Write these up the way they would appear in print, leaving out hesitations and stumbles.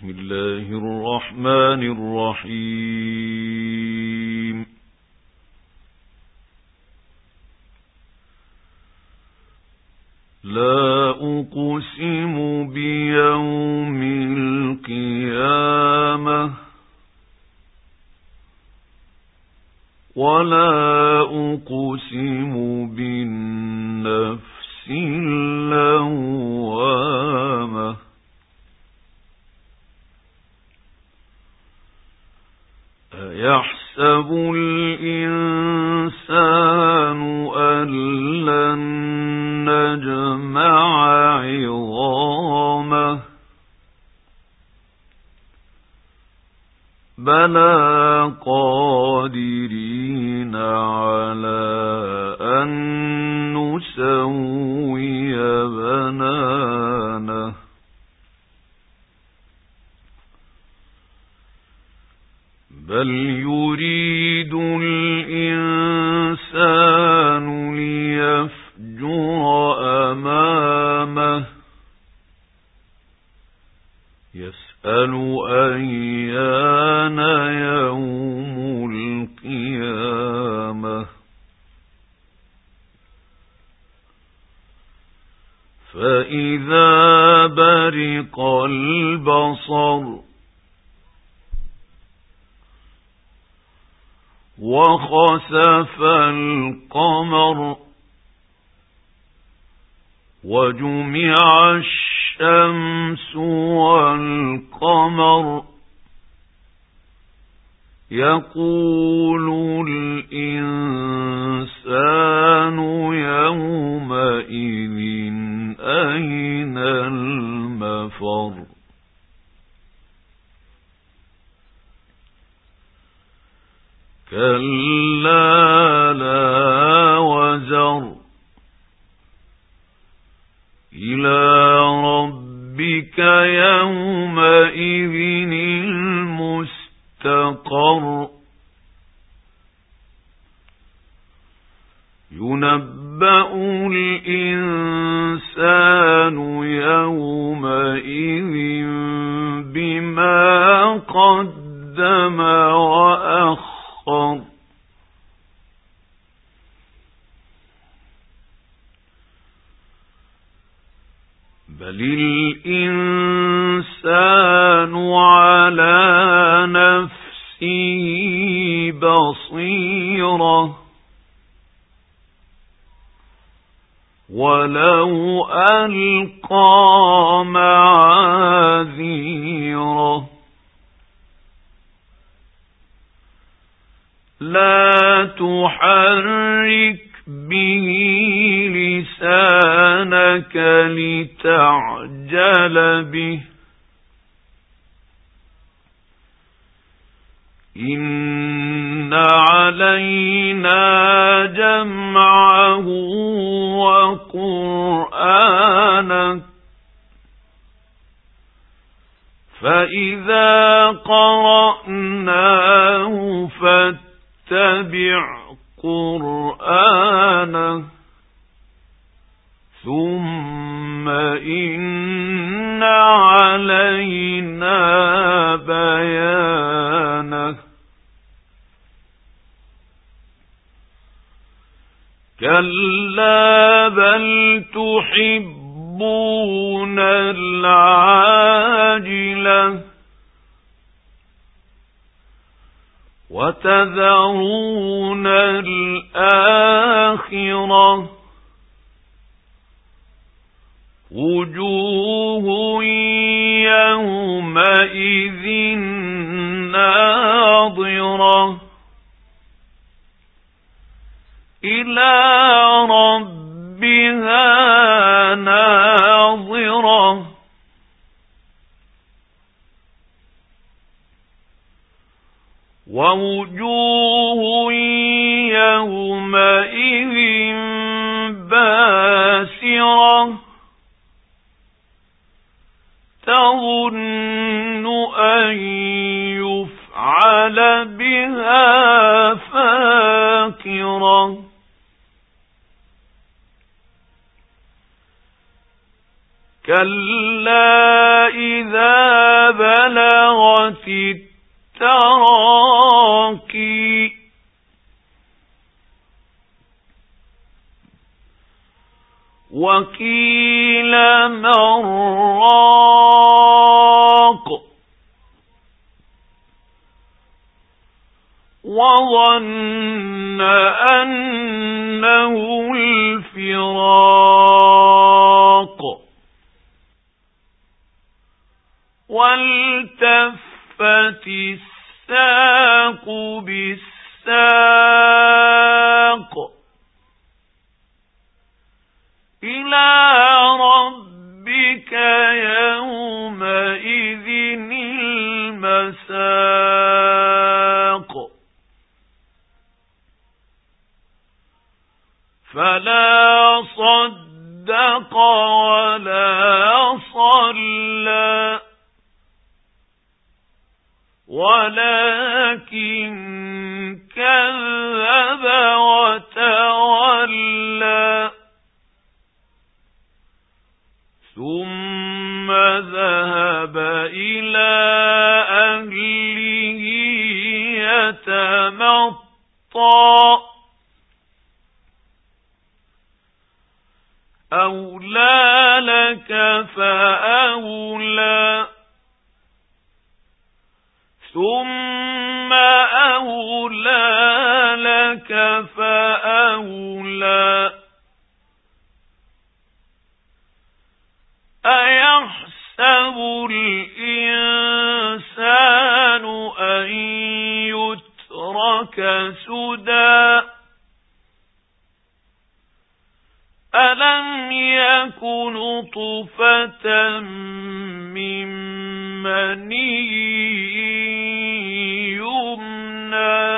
بسم الله الرحمن الرحيم. لا أقسم بيوم القيامة ولا أقسم بالنفس اللوامة أيحسب الإنسان أن لن نجمع عظامه بلى قادرين على أن نسوي بنانه بل يريد الإنسان ليفجر أمامه يسأل أيان يوم القيامة فإذا برق البصر وخسف القمر وجمع الشمس والقمر يقول الإنسان يومئذ أين المفر كلا لا وزر إلى ربك يومئذ المستقر ينبأ الإنسان يومئذ بما قدم وأخر بل الإنسان على نفسه بصيرة ولو ألقى معاذيره لا تحرك به لسانك لتعجل به إن علينا جمعه وقرآنه فإذا قرأناه فاتبع قرآنه ثم إن علينا بيانه كلا بل تحبون العاجلة وتذرون الآخرة وجوه يومئذ ناظرة إلى ربها ناظرة ووجوه يومئذ باسرة تظن أن يفعل بها فاقرة كلا إذا بلغت التراكي وقيل من راق وظن أنه الفراق والتفت الساق بالساق إلى ربك يومئذ المساق فلا صدق ولا صلى ولكن كذب وتولى ثم ذهب إلى أهله يتمطى أولى لك فأولى ثم أولى لك فأولى أيحسب الإنسان أن يترك سدى ألم يكن نطفة من مني يمنى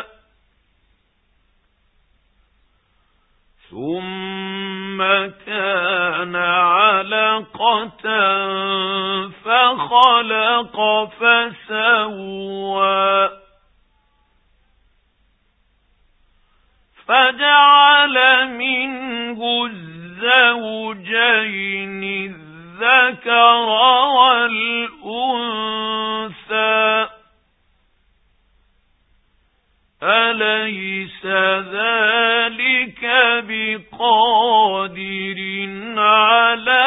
ثم كان علقة فخلق فسوى فجعل منه الزوجين الذكر والأنثى أليس ذلك بقادر على